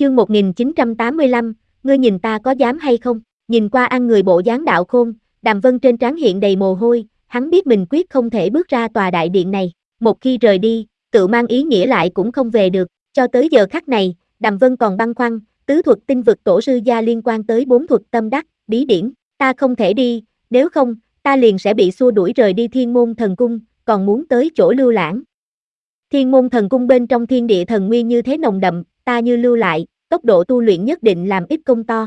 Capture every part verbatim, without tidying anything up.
Chương một nghìn chín trăm tám mươi lăm, ngươi nhìn ta có dám hay không? Nhìn qua ăn người bộ dáng Đạo Khôn, Đàm Vân trên trán hiện đầy mồ hôi, hắn biết mình quyết không thể bước ra tòa đại điện này, một khi rời đi, tự mang ý nghĩa lại cũng không về được. Cho tới giờ khắc này, Đàm Vân còn băn khoăn, tứ thuật tinh vực tổ sư gia liên quan tới bốn thuật tâm đắc, bí điển, ta không thể đi, nếu không, ta liền sẽ bị xua đuổi rời đi Thiên Môn Thần Cung, còn muốn tới chỗ Lưu Lãng. Thiên Môn Thần Cung bên trong thiên địa thần nguyên như thế nồng đậm, ta như lưu lại, tốc độ tu luyện nhất định làm ít công to.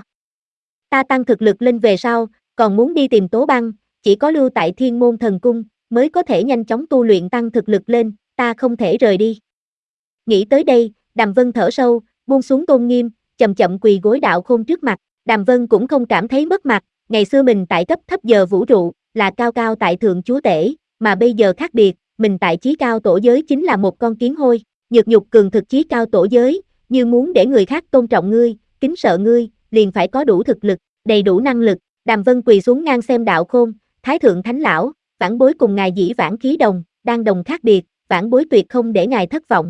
Ta tăng thực lực lên về sau, còn muốn đi tìm Tố Băng, chỉ có lưu tại Thiên Môn Thần Cung, mới có thể nhanh chóng tu luyện tăng thực lực lên, ta không thể rời đi. Nghĩ tới đây, Đàm Vân thở sâu, buông xuống tôn nghiêm, chậm chậm quỳ gối Đạo Khôn trước mặt, Đàm Vân cũng không cảm thấy mất mặt, ngày xưa mình tại cấp thấp giờ vũ trụ, là cao cao tại thượng chúa tể, mà bây giờ khác biệt, mình tại chí cao tổ giới chính là một con kiến hôi, nhược nhục cường thực chí cao tổ giới, như muốn để người khác tôn trọng ngươi, kính sợ ngươi, liền phải có đủ thực lực, đầy đủ năng lực. Đàm Vân quỳ xuống ngang xem Đạo Khôn, Thái thượng thánh lão, vãn bối cùng ngài dĩ vãng khí đồng, đang đồng khác biệt, vãn bối tuyệt không để ngài thất vọng.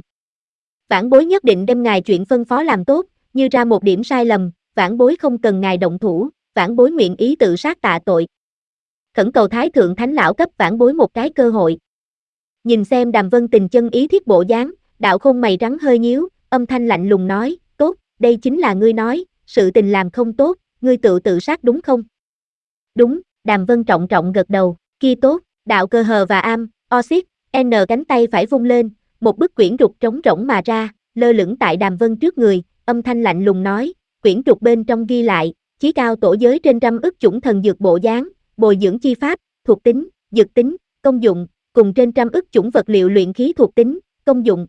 Vãn bối nhất định đem ngài chuyện phân phó làm tốt, như ra một điểm sai lầm, vãn bối không cần ngài động thủ, vãn bối nguyện ý tự sát tạ tội. Khẩn cầu Thái thượng thánh lão cấp vãn bối một cái cơ hội. Nhìn xem Đàm Vân tình chân ý thiết bộ dáng, Đạo Khôn mày trắng hơi nhíu, âm thanh lạnh lùng nói, tốt, đây chính là ngươi nói, sự tình làm không tốt, ngươi tự tự sát đúng không? Đúng, Đàm Vân trọng trọng gật đầu, kia tốt, đạo cơ hờ và am, oxit, n cánh tay phải vung lên, một bức quyển trục trống rỗng mà ra, lơ lửng tại Đàm Vân trước người, âm thanh lạnh lùng nói, quyển trục bên trong ghi lại, chí cao tổ giới trên trăm ức chủng thần dược bộ dáng, bồi dưỡng chi pháp, thuộc tính, dược tính, công dụng, cùng trên trăm ức chủng vật liệu luyện khí thuộc tính, công dụng.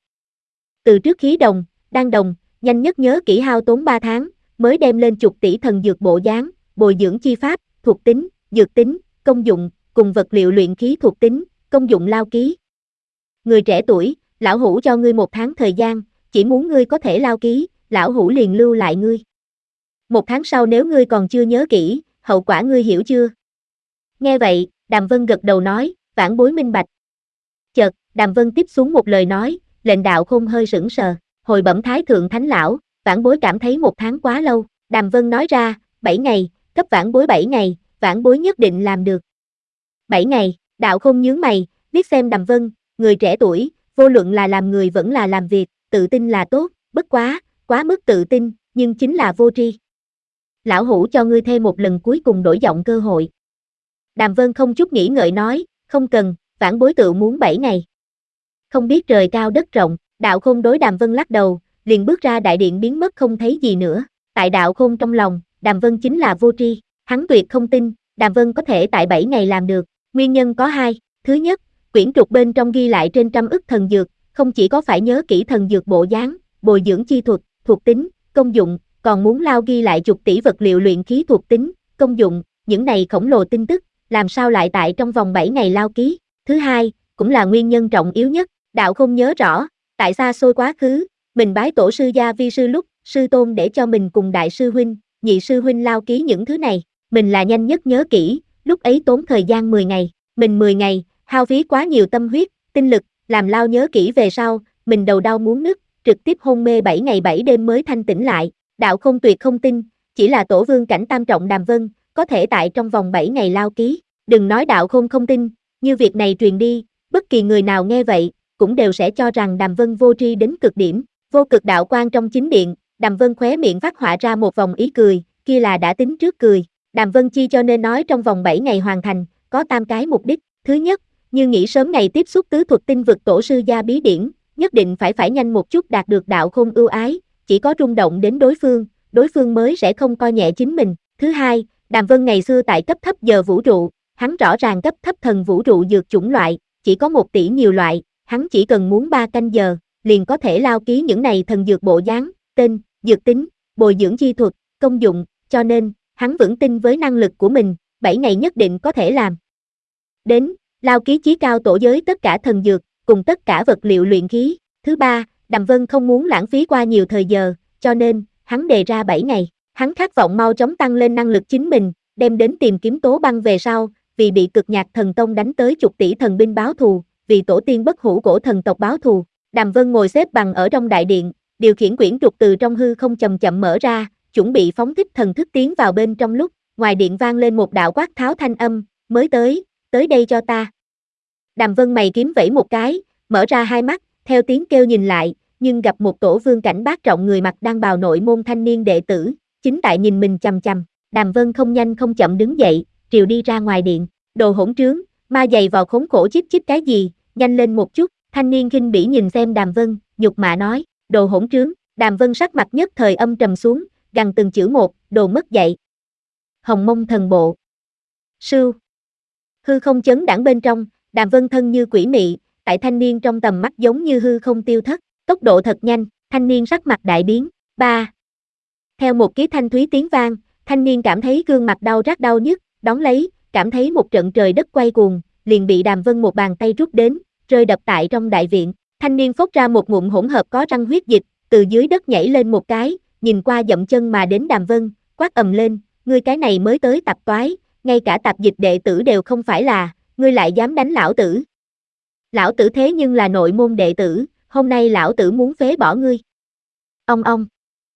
Từ trước khí đồng, đan đồng, nhanh nhất nhớ kỹ hao tốn ba tháng, mới đem lên chục tỷ thần dược bộ dáng, bồi dưỡng chi pháp, thuộc tính, dược tính, công dụng, cùng vật liệu luyện khí thuộc tính, công dụng lao ký. Người trẻ tuổi, lão hủ cho ngươi một tháng thời gian, chỉ muốn ngươi có thể lao ký, lão hủ liền lưu lại ngươi. Một tháng sau nếu ngươi còn chưa nhớ kỹ, hậu quả ngươi hiểu chưa? Nghe vậy, Đàm Vân gật đầu nói, vãn bối minh bạch. Chợt, Đàm Vân tiếp xuống một lời nói, lệnh Đạo Khôn hơi sững sờ, hồi bẩm Thái thượng thánh lão, vãn bối cảm thấy một tháng quá lâu, Đàm Vân nói ra, bảy ngày, cấp vãn bối bảy ngày, vãn bối nhất định làm được. Bảy ngày, Đạo Khôn nhướng mày, liếc xem Đàm Vân, người trẻ tuổi, vô luận là làm người vẫn là làm việc, tự tin là tốt, bất quá, quá mức tự tin, nhưng chính là vô tri. Lão hủ cho ngươi thêm một lần cuối cùng đổi giọng cơ hội. Đàm Vân không chút nghĩ ngợi nói, không cần, vãn bối tự muốn bảy ngày. Không biết trời cao đất rộng, Đạo Khôn đối Đàm Vân lắc đầu, liền bước ra đại điện biến mất không thấy gì nữa. Tại Đạo Khôn trong lòng, Đàm Vân chính là vô tri, hắn tuyệt không tin, Đàm Vân có thể tại bảy ngày làm được. Nguyên nhân có hai, thứ nhất, quyển trục bên trong ghi lại trên trăm ức thần dược, không chỉ có phải nhớ kỹ thần dược bộ dáng, bồi dưỡng chi thuật, thuộc tính, công dụng, còn muốn lao ghi lại chục tỷ vật liệu luyện khí thuộc tính, công dụng, những này khổng lồ tin tức, làm sao lại tại trong vòng bảy ngày lao ký. Thứ hai, cũng là nguyên nhân trọng yếu nhất, Đạo không nhớ rõ, tại xa xôi quá khứ, mình bái tổ sư gia vi sư lúc, sư tôn để cho mình cùng đại sư huynh, nhị sư huynh lao ký những thứ này, mình là nhanh nhất nhớ kỹ, lúc ấy tốn thời gian mười ngày, mình mười ngày, hao phí quá nhiều tâm huyết, tinh lực, làm lao nhớ kỹ về sau, mình đầu đau muốn nứt, trực tiếp hôn mê bảy ngày bảy đêm mới thanh tỉnh lại. Đạo không tuyệt không tin, chỉ là tổ vương cảnh tam trọng Đàm Vân, có thể tại trong vòng bảy ngày lao ký, đừng nói Đạo không không tin, như việc này truyền đi, bất kỳ người nào nghe vậy, cũng đều sẽ cho rằng Đàm Vân vô tri đến cực điểm. Vô cực đạo quan trong chính điện, Đàm Vân khóe miệng phát họa ra một vòng ý cười, kia là đã tính trước cười. Đàm Vân chi cho nên nói trong vòng bảy ngày hoàn thành, có tam cái mục đích. Thứ nhất, như nghĩ sớm ngày tiếp xúc tứ thuật tinh vực tổ sư gia bí điển, nhất định phải phải nhanh một chút đạt được Đạo Khôn ưu ái, chỉ có rung động đến đối phương, đối phương mới sẽ không coi nhẹ chính mình. Thứ hai, Đàm Vân ngày xưa tại cấp thấp giờ vũ trụ, hắn rõ ràng cấp thấp thần vũ trụ dược chủng loại, chỉ có một tỷ nhiều loại, hắn chỉ cần muốn ba canh giờ, liền có thể lao ký những này thần dược bộ dáng, tên, dược tính, bồi dưỡng chi thuật, công dụng, cho nên, hắn vững tin với năng lực của mình, bảy ngày nhất định có thể làm. Đến, lao ký chí cao tổ giới tất cả thần dược, cùng tất cả vật liệu luyện khí. Thứ ba, Đàm Vân không muốn lãng phí qua nhiều thời giờ, cho nên, hắn đề ra bảy ngày. Hắn khát vọng mau chóng tăng lên năng lực chính mình, đem đến tìm kiếm Tố Băng về sau, vì bị cực nhạc thần tông đánh tới chục tỷ thần binh báo thù, vì tổ tiên bất hủ cổ thần tộc báo thù. Đàm Vân ngồi xếp bằng ở trong đại điện, điều khiển quyển trục từ trong hư không chậm chậm mở ra, chuẩn bị phóng thích thần thức tiến vào bên trong lúc, ngoài điện vang lên một đạo quát tháo thanh âm, mới tới, tới đây cho ta. Đàm Vân mày kiếm vẫy một cái, mở ra hai mắt, theo tiếng kêu nhìn lại, nhưng gặp một tổ vương cảnh bát trọng người mặc đang bào nội môn thanh niên đệ tử, chính tại nhìn mình chằm chằm. Đàm Vân không nhanh không chậm đứng dậy, triều đi ra ngoài điện, đồ hỗn trướng, ma giày vào khốn khổ chích chích cái gì, nhanh lên một chút. Thanh niên khinh bỉ nhìn xem Đàm Vân, nhục mạ nói, đồ hỗn trướng. Đàm Vân sắc mặt nhất thời âm trầm xuống, gằn từng chữ một, đồ mất dạy. Hồng Mông thần bộ. Sưu. Hư không chấn đãng bên trong, Đàm Vân thân như quỷ mị, tại thanh niên trong tầm mắt giống như hư không tiêu thất, tốc độ thật nhanh, thanh niên sắc mặt đại biến. Ba. Theo một ký thanh thúy tiếng vang, thanh niên cảm thấy gương mặt đau rát đau nhức, đón lấy, cảm thấy một trận trời đất quay cuồng, liền bị Đàm Vân một bàn tay rút đến, rơi đập tại trong đại viện. Thanh niên phốc ra một ngụm hỗn hợp có răng huyết dịch, từ dưới đất nhảy lên một cái, nhìn qua dậm chân mà đến Đàm Vân, quát ầm lên, ngươi cái này mới tới tạp toái, ngay cả tạp dịch đệ tử đều không phải là, ngươi lại dám đánh lão tử. Lão tử thế nhưng là nội môn đệ tử, hôm nay lão tử muốn phế bỏ ngươi. Ông ông.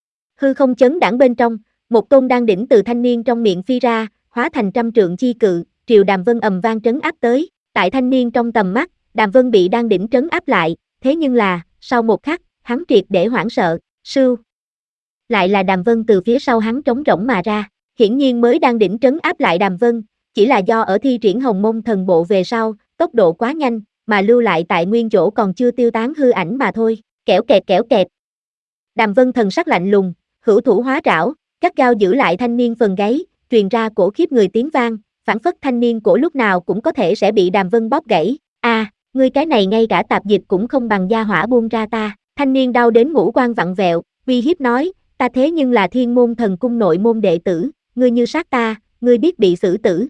Hư không chấn đãng bên trong, một tôn đan đỉnh từ thanh niên trong miệng phi ra, hóa thành trăm trượng chi cự, triều Đàm Vân ầm vang trấn áp tới, tại thanh niên trong tầm mắt, Đàm Vân bị đan đỉnh trấn áp lại, thế nhưng là, sau một khắc, hắn triệt để hoảng sợ, sưu. Lại là Đàm Vân từ phía sau hắn trống rỗng mà ra, hiển nhiên mới đan đỉnh trấn áp lại Đàm Vân, chỉ là do ở thi triển Hồng Mông thần bộ về sau, tốc độ quá nhanh, mà lưu lại tại nguyên chỗ còn chưa tiêu tán hư ảnh mà thôi, kẻo kẹt kẻo kẹt. Đàm Vân thần sắc lạnh lùng, hữu thủ hóa trảo, gắt gao giữ lại thanh niên phần gáy, truyền ra cổ khiếp người tiếng vang, phản phất thanh niên cổ lúc nào cũng có thể sẽ bị Đàm Vân bóp gãy. A, à, ngươi cái này ngay cả tạp dịch cũng không bằng gia hỏa buông ra ta. Thanh niên đau đến ngũ quan vặn vẹo, uy hiếp nói, ta thế nhưng là Thiên Môn Thần Cung nội môn đệ tử, ngươi như sát ta, ngươi biết bị xử tử.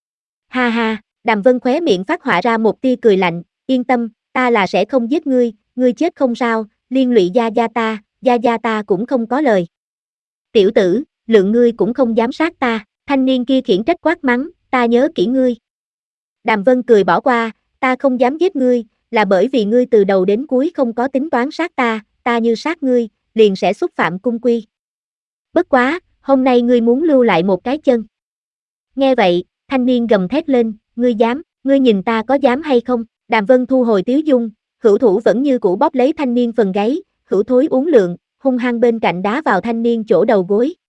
Ha ha, Đàm Vân khóe miệng phát họa ra một tia cười lạnh, yên tâm, ta là sẽ không giết ngươi, ngươi chết không sao, liên lụy gia gia ta, gia gia ta cũng không có lời. Tiểu tử, lượng ngươi cũng không dám sát ta, thanh niên kia khiển trách quát mắng, ta nhớ kỹ ngươi. Đàm Vân cười bỏ qua, ta không dám giết ngươi, là bởi vì ngươi từ đầu đến cuối không có tính toán sát ta, ta như sát ngươi, liền sẽ xúc phạm cung quy. Bất quá, hôm nay ngươi muốn lưu lại một cái chân. Nghe vậy, thanh niên gầm thét lên, ngươi dám, ngươi nhìn ta có dám hay không? Đàm Vân thu hồi tiếu dung, hữu thủ vẫn như cũ bóp lấy thanh niên phần gáy, hữu thối uốn lượn, hung hăng bên cạnh đá vào thanh niên chỗ đầu gối,